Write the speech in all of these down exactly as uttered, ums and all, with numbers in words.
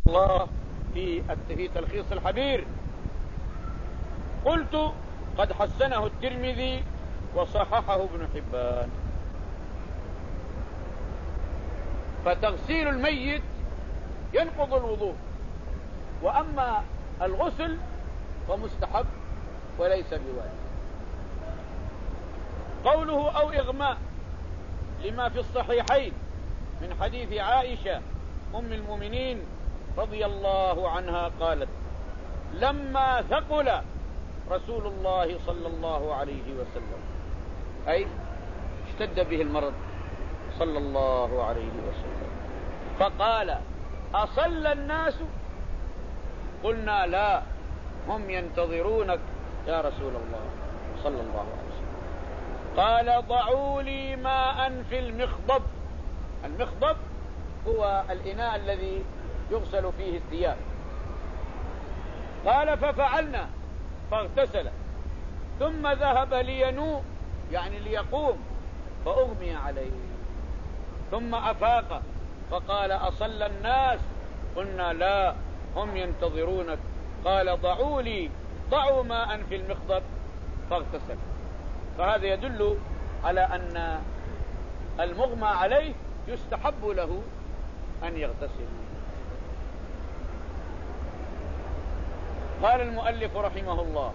الله في في تلخيص الحبير. قلت قد حسنه الترمذي وصححه ابن حبان. فتغسيل الميت ينقض الوضوء، وأما الغسل فمستحب وليس بواجب. قوله أو إغماء لما في الصحيحين من حديث عائشة أم المؤمنين رضي الله عنها قالت: لما ثقل رسول الله صلى الله عليه وسلم، أي اشتد به المرض صلى الله عليه وسلم، فقال: أصلى الناس؟ قلنا: لا، هم ينتظرونك يا رسول الله صلى الله عليه وسلم. قال: ضعوا لي ماء في المخضب. المخضب هو الإناء الذي يغسل فيه الثياب. قال: ففعلنا، فاغتسل، ثم ذهب لينوء يعني ليقوم، فأغمي عليه، ثم أفاق فقال: أصلى الناس؟ قلنا: لا، هم ينتظرونك. قال: ضعوا لي ضعوا ماء في المخضب، فاغتسل. فهذا يدل على أن المغمى عليه يستحب له أن يغتسل. قال المؤلف رحمه الله: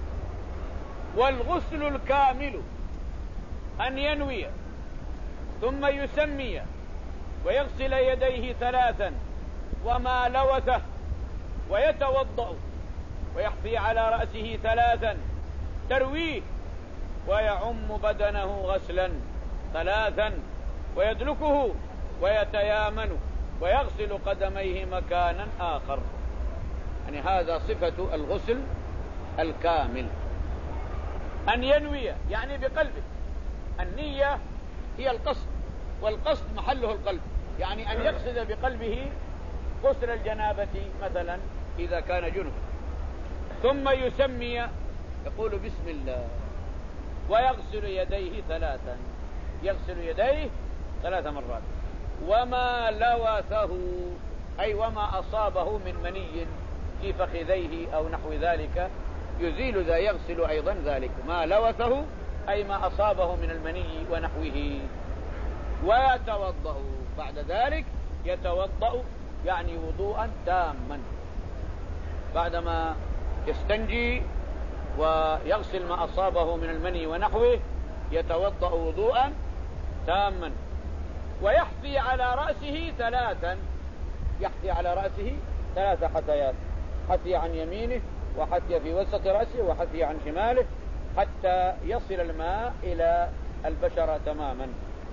والغسل الكامل أن ينوي ثم يسمي ويغسل يديه ثلاثا وما لوثه، ويتوضأ ويحفي على رأسه ثلاثا، ترويه، ويعم بدنه غسلا ثلاثا، ويدلكه، ويتيامن، ويغسل قدميه مكانا آخر. يعني هذا صفة الغسل الكامل. أن ينوي يعني بقلبه، النية هي القصد، والقصد محله القلب، يعني أن يقصد بقلبه غسل الجنابة مثلا إذا كان جنب، ثم يسمي يقول بسم الله، ويغسل يديه ثلاثا، يغسل يديه ثلاث مرات، وما لوثه أي وما أصابه من مني في فخذيه أو نحو ذلك يزيل ذا، يغسل أيضا ذلك. ما لوثه أي ما أصابه من المني ونحوه. ويتوضأ بعد ذلك، يتوضأ يعني وضوءا تاما، بعدما يستنجي ويغسل ما أصابه من المني ونحوه يتوضأ وضوءا تاما. ويحثي على رأسه ثلاثا، يحثي على رأسه ثلاث حثيات، حثي عن يمينه، وحثي في وسط رأسه، وحثي عن شماله، حتى يصل الماء إلى البشرة تماما.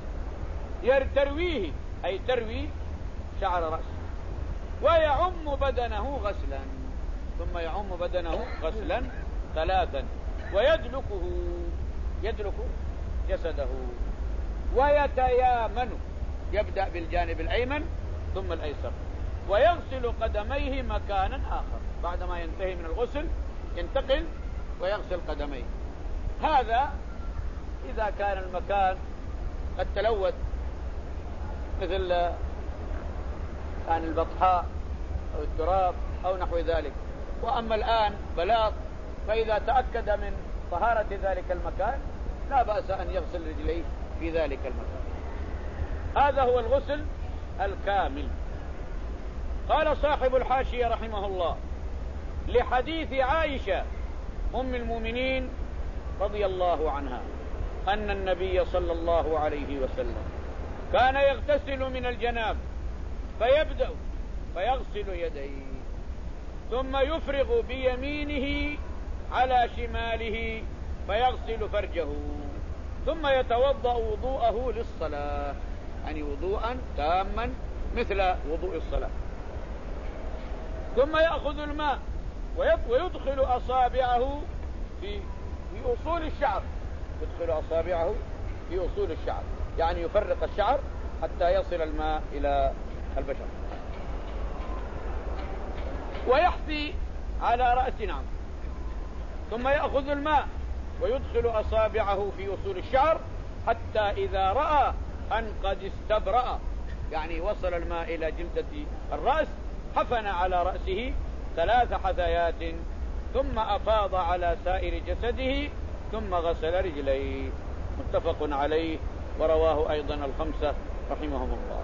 ترويه أي تروي شعر رأسه، ويعم بدنه غسلا، ثم يعم بدنه غسلا ثلاثا، ويدلكه يدلك جسده، ويتيامن، يبدأ بالجانب الأيمن ثم الأيسر، ويغسل قدميه مكانا آخر. بعدما ينتهي من الغسل ينتقل ويغسل قدميه. هذا إذا كان المكان قد تلوث مثل كان البطحاء أو التراب أو نحو ذلك. وأما الآن بلاط، فإذا تأكد من طهارة ذلك المكان لا بأس أن يغسل رجليه في ذلك المكان. هذا هو الغسل الكامل. قال صاحب الحاشية رحمه الله: لحديث عائشة أم المؤمنين رضي الله عنها أن النبي صلى الله عليه وسلم كان يغتسل من الجناب، فيبدأ فيغسل يديه، ثم يفرغ بيمينه على شماله فيغسل فرجه، ثم يتوضأ وضوءه للصلاة، يعني وضوءا تاما مثل وضوء الصلاة. ثم يأخذ الماء ويدخل أصابعه في في أصول الشعر، يدخل أصابعه في أصول الشعر، يعني يفرق الشعر حتى يصل الماء إلى البشر. ويحفي على رأس نعم، ثم يأخذ الماء ويدخل أصابعه في أصول الشعر حتى إذا رأى أن قد استبرأ، يعني وصل الماء إلى جلدة الرأس، حفن على رأسه ثلاث حثيات ثم أفاض على سائر جسده ثم غسل رجليه. متفق عليه ورواه أيضا الخمسة رحمهم الله.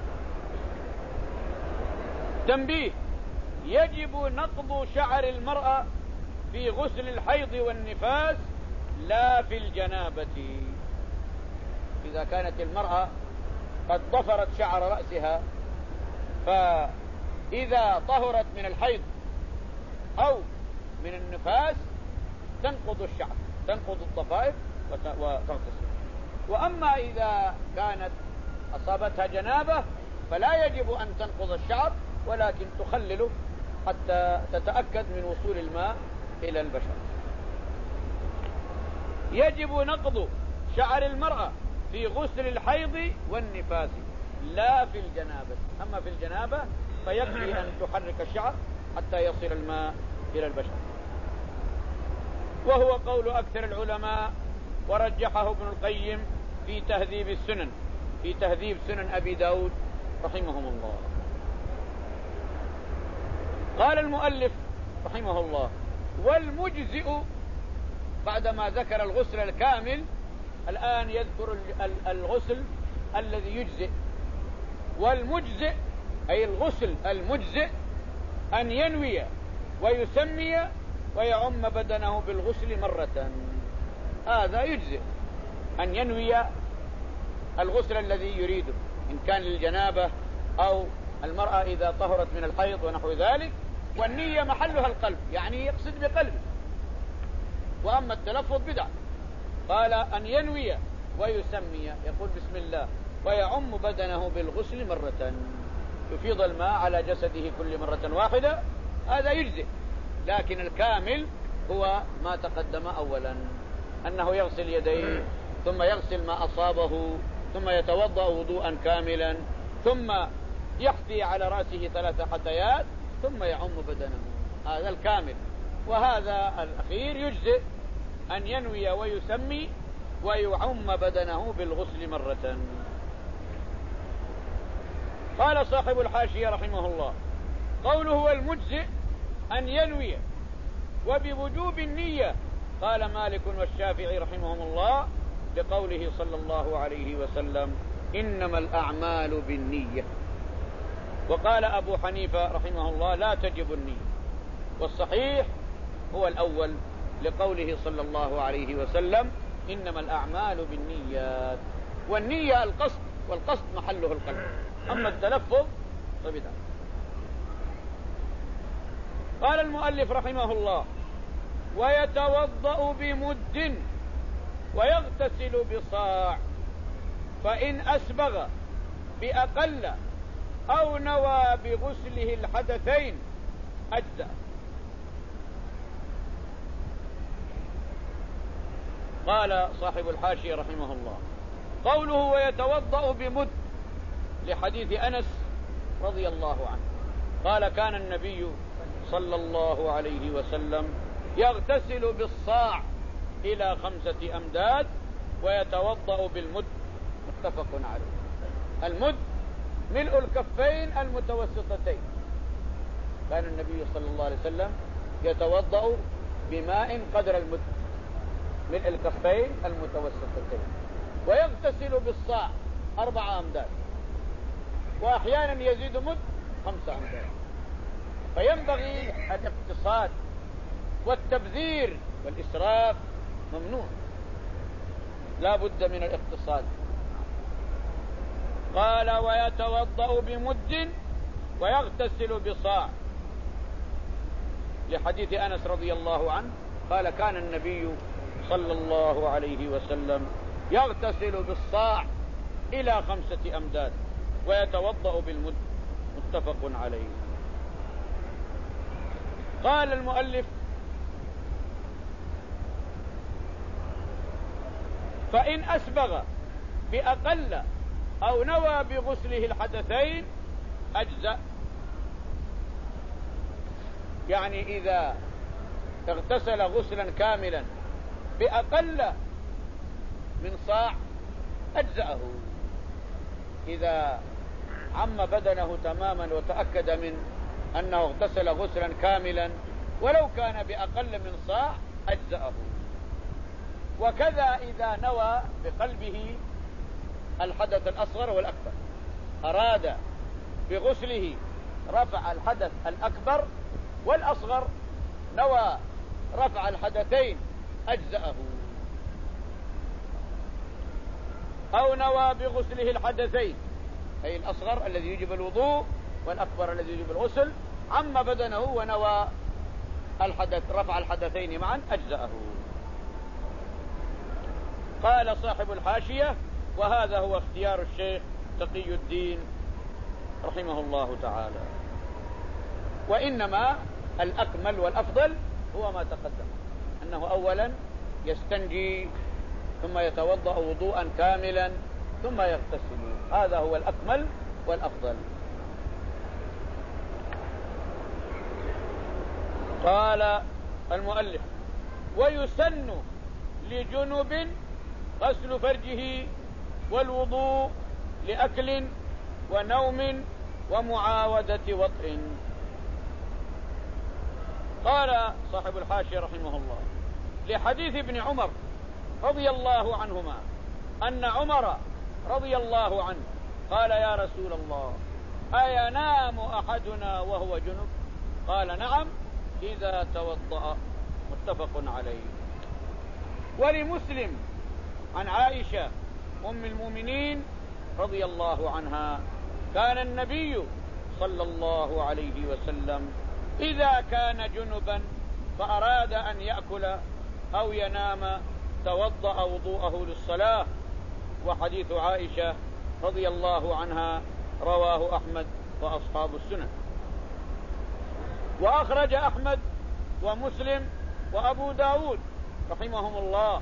تنبيه: يجب نقض شعر المرأة في غسل الحيض والنفاس لا في الجنابة. إذا كانت المرأة قد ضفرت شعر رأسها، فإذا طهرت من الحيض أو من النفاس تنقض الشعر، تنقض الضفائر وتغتسل. وأما إذا كانت أصابتها جنابة فلا يجب أن تنقض الشعر، ولكن تخلله حتى تتأكد من وصول الماء إلى البشرة. يجب نقض شعر المرأة في غسل الحيض والنفاس لا في الجنابة. أما في الجنابة فيكفي أن تحرك الشعر حتى يصل الماء إلى البشرة، وهو قول أكثر العلماء، ورجحه ابن القيم في تهذيب السنن، في تهذيب سنن أبي داود رحمهم الله. قال المؤلف رحمه الله: والمجزئ، بعدما ذكر الغسل الكامل الآن يذكر الغسل الذي يجزئ. والمجزئ أي الغسل المجزئ أن ينوي ويسمي ويعم بدنه بالغسل مرة. هذا يجزئ، أن ينوي الغسل الذي يريده، إن كان للجنابة أو المرأة إذا طهرت من الحيض ونحو ذلك، والنية محلها القلب، يعني يقصد بقلبه. وأما التلفظ بدعة. قال أن ينوي ويسمي، يقول بسم الله ويعم بدنه بالغسل مرة، يفيض الماء على جسده كل مرة واحدة، هذا يجزئ. لكن الكامل هو ما تقدم أولا، أنه يغسل يديه ثم يغسل ما أصابه ثم يتوضأ وضوءا كاملا ثم يحثي على رأسه ثلاث حثيات ثم يعم بدنه، هذا الكامل. وهذا الأخير يجزئ، أن ينوي ويسمي ويعم بدنه بالغسل مرة. قال صاحب الحاشية رحمه الله: قوله هو المجزئ أن ينوي وبوجوب النية. قال مالك والشافعي رحمهم الله بقوله صلى الله عليه وسلم: إنما الأعمال بالنية. وقال أبو حنيفة رحمه الله: لا تجب النية. والصحيح هو الأول لقوله صلى الله عليه وسلم: إنما الأعمال بالنيات. والنية القصد، والقصد محله القلب، أما التلفظ فبدعة. قال المؤلف رحمه الله: ويتوضأ بمد ويغتسل بصاع، فإن أسبغ بأقل أو نوى بغسله الحدثين أجزأ. قال صاحب الحاشية رحمه الله: قوله ويتوضأ بمد لحديث أنس رضي الله عنه قال: كان النبي صلى الله عليه وسلم يغتسل بالصاع إلى خمسة أمداد ويتوضأ بالمد. متفق عليه. المد ملء الكفين المتوسطتين. كان النبي صلى الله عليه وسلم يتوضأ بماء قدر المد، ملء الكفين المتوسطتين، ويغتسل بالصاع أربعة أمداد، وأحيانا يزيد مد خمسة أمداد. فينبغي الاقتصاد، والتبذير والإسراف ممنوع، لا بد من الاقتصاد. قال: ويتوضأ بمد ويغتسل بصاع لحديث أنس رضي الله عنه قال: كان النبي صلى الله عليه وسلم يغتسل بالصاع إلى خمسة أمداد ويتوضأ بالمد. متفق عليه. قال المؤلف: فإن أسبغ بأقل أو نوى بغسله الحدثين أجزأ. يعني إذا اغتسل غسلا كاملا بأقل من صاع أجزأه. إذا عم بدنه تماما وتأكد من أنه اغتسل غسلا كاملا ولو كان بأقل من صاع أجزأه. وكذا إذا نوى بقلبه الحدث الأصغر والأكبر، أراد بغسله رفع الحدث الأكبر والأصغر، نوى رفع الحدثين أجزأه. أو نوى بغسله الحدثين، أي الأصغر الذي يجب الوضوء والأكبر الذي يجب الغسل، عم بدنه ونوى الحدث رفع الحدثين معا أجزأه. قال صاحب الحاشية: وهذا هو اختيار الشيخ تقي الدين رحمه الله تعالى. وإنما الأكمل والأفضل هو ما تقدم، أنه أولا يستنجي ثم يتوضأ وضوءا كاملا ثم يغتسل، هذا هو الأكمل والأفضل. قال المؤلف: ويسن لجنب غسل فرجه والوضوء لأكل ونوم ومعاودة وطء. قال صاحب الحاشية رحمه الله: لحديث ابن عمر رضي الله عنهما أن عمر رضي الله عنه قال: يا رسول الله، أينام أحدنا وهو جنب؟ قال: نعم إذا توضأ. متفق عليه. ولمسلم عن عائشة أم المؤمنين رضي الله عنها: كان النبي صلى الله عليه وسلم إذا كان جنبا فأراد أن يأكل أو ينام توضأ وضوءه للصلاة. وحديث عائشة رضي الله عنها رواه أحمد وأصحاب السنن. وأخرج أحمد ومسلم وأبو داود رحمهم الله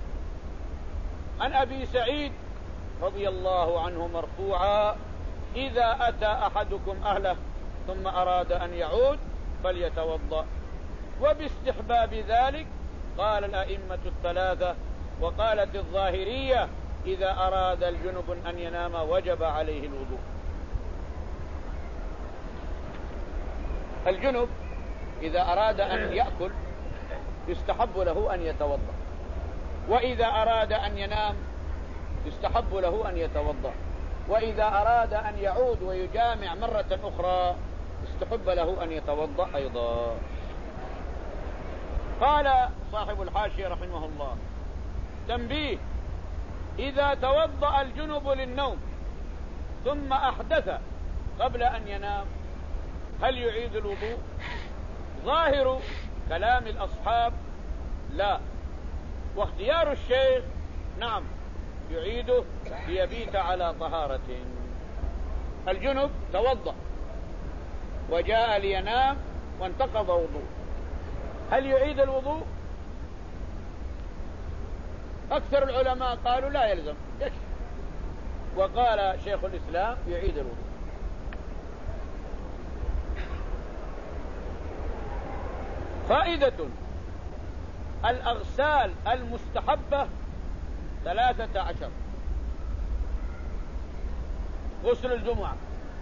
عن أبي سعيد رضي الله عنه مرفوعا: إذا أتى أحدكم أهله ثم أراد أن يعود فليتوضأ. وباستحباب ذلك قال الأئمة الثلاثة. وقالت الظاهرية: إذا أراد الجنب أن ينام وجب عليه الوضوء. الجنب إذا أراد أن يأكل يستحب له أن يتوضأ، وإذا أراد أن ينام يستحب له أن يتوضأ، وإذا أراد أن يعود ويجامع مرة أخرى استحب له أن يتوضأ أيضا. قال صاحب الحاشية رحمه الله: تنبيه: إذا توضأ الجنب للنوم ثم أحدث قبل أن ينام هل يعيد الوضوء؟ ظاهر كلام الأصحاب لا، واختيار الشيخ نعم يعيده ليبيت على طهارة. الجنب توضأ وجاء لينام وانتقض وضوء، هل يعيد الوضوء؟ أكثر العلماء قالوا لا يلزم، يكفي. وقال شيخ الإسلام يعيد الوضوء. فائدة: الأغسال المستحبة ثلاثة عشر: غسل الجمعة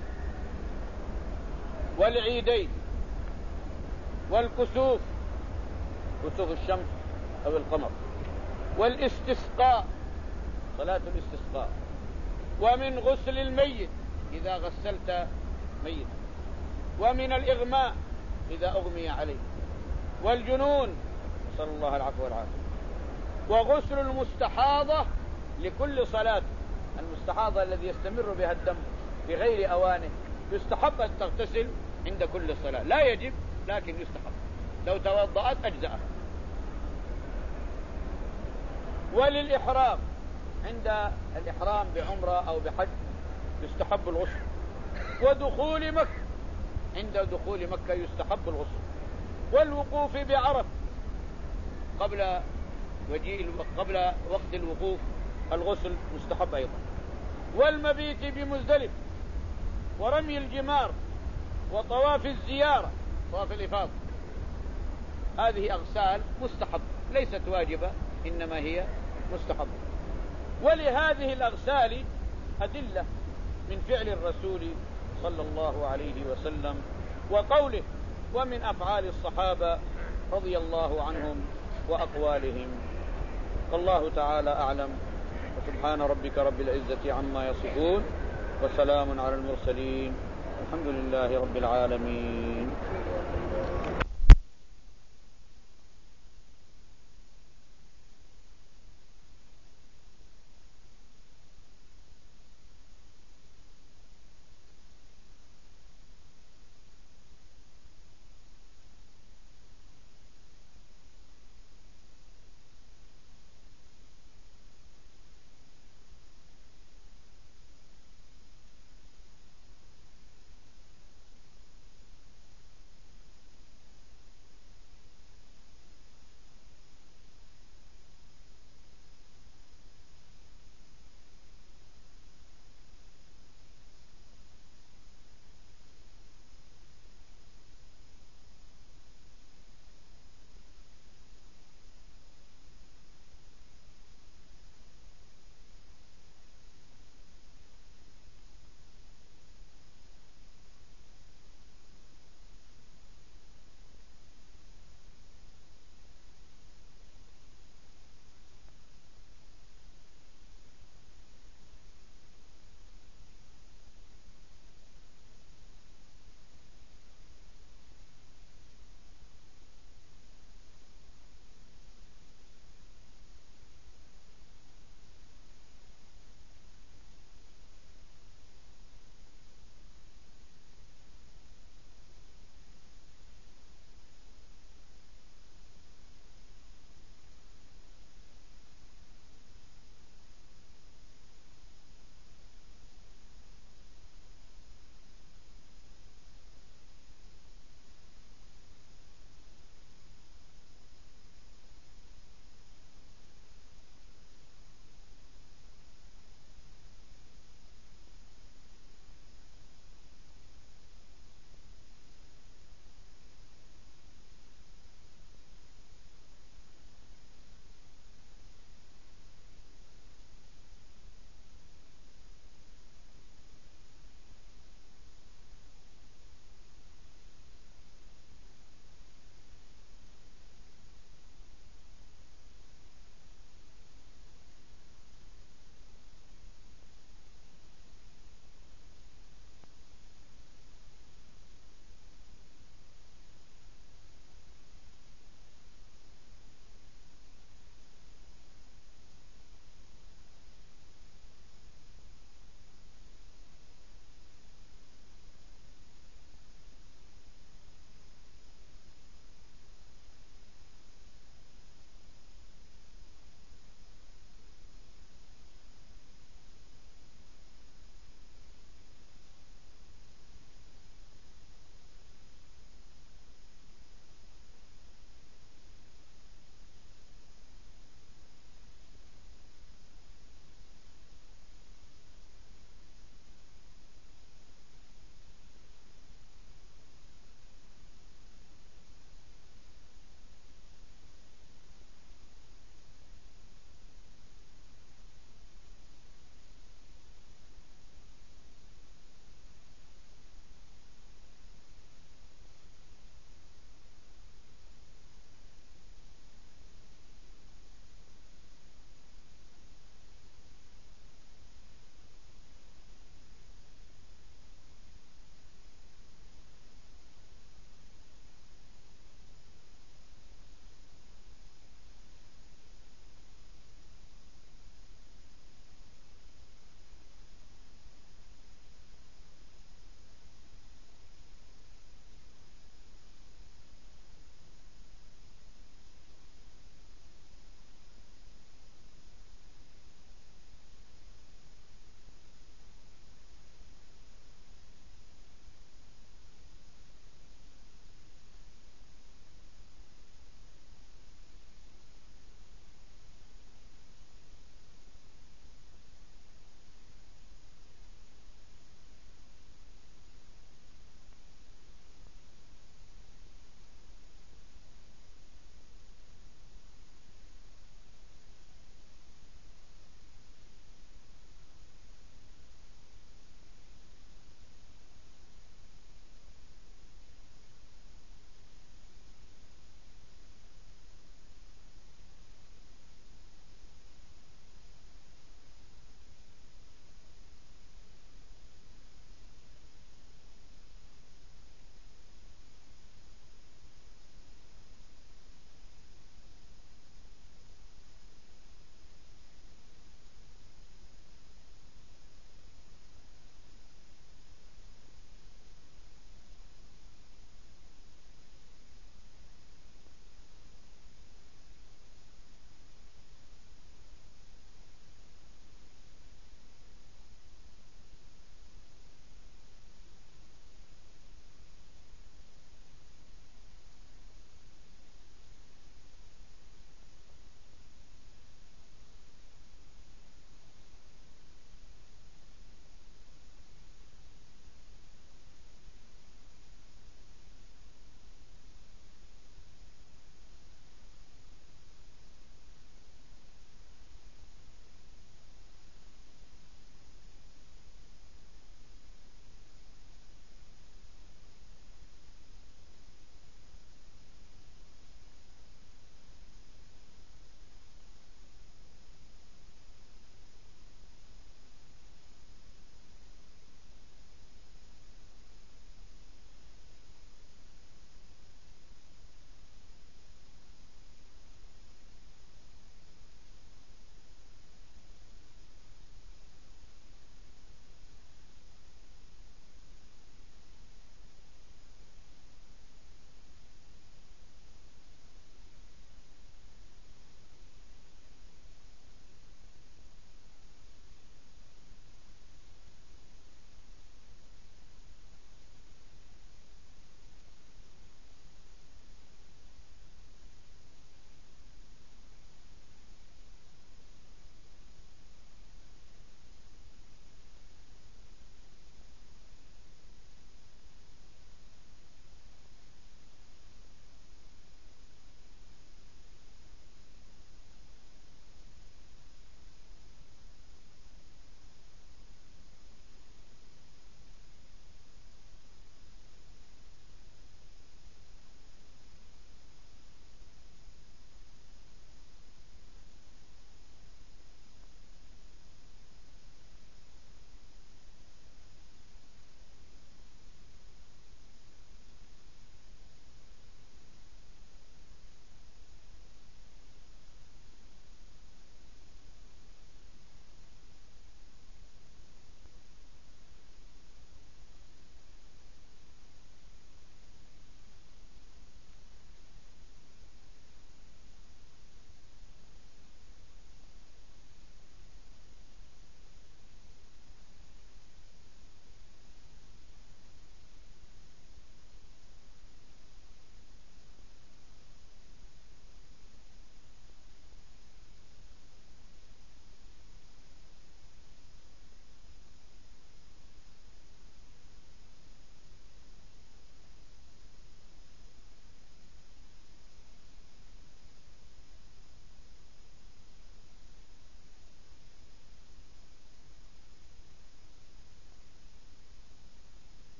والعيدين والكسوف، كسوف الشمس أو القمر، والاستسقاء، صلاة الاستسقاء، ومن غسل الميت إذا غسلت ميت، ومن الإغماء إذا أغمي عليه، والجنون نسأل الله العفو والعافية، وغسل المستحاضة لكل صلاة. المستحاضة الذي يستمر بها الدم بغير أوانه يستحب أن تغتسل عند كل صلاة، لا يجب لكن يستحب، لو توضأت أجزأها. وللإحرام عند الإحرام بعمرة أو بحج يستحب الغسل. ودخول مكة عند دخول مكة يستحب الغسل. والوقوف بعرف قبل وجيء قبل وقت الوقوف الغسل مستحب أيضا. والمبيت بمزدلف، ورمي الجمار، وطواف الزيارة، طواف الإفاضة، هذه أغسال مستحب ليست واجبة إنما هي مستحب. ولهذه الأغسال أدلة من فعل الرسول صلى الله عليه وسلم وقوله ومن أفعال الصحابة رضي الله عنهم وأقوالهم. والله تعالى أعلم، وسبحان ربك رب العزة عما يصفون، وسلام على المرسلين، الحمد لله رب العالمين.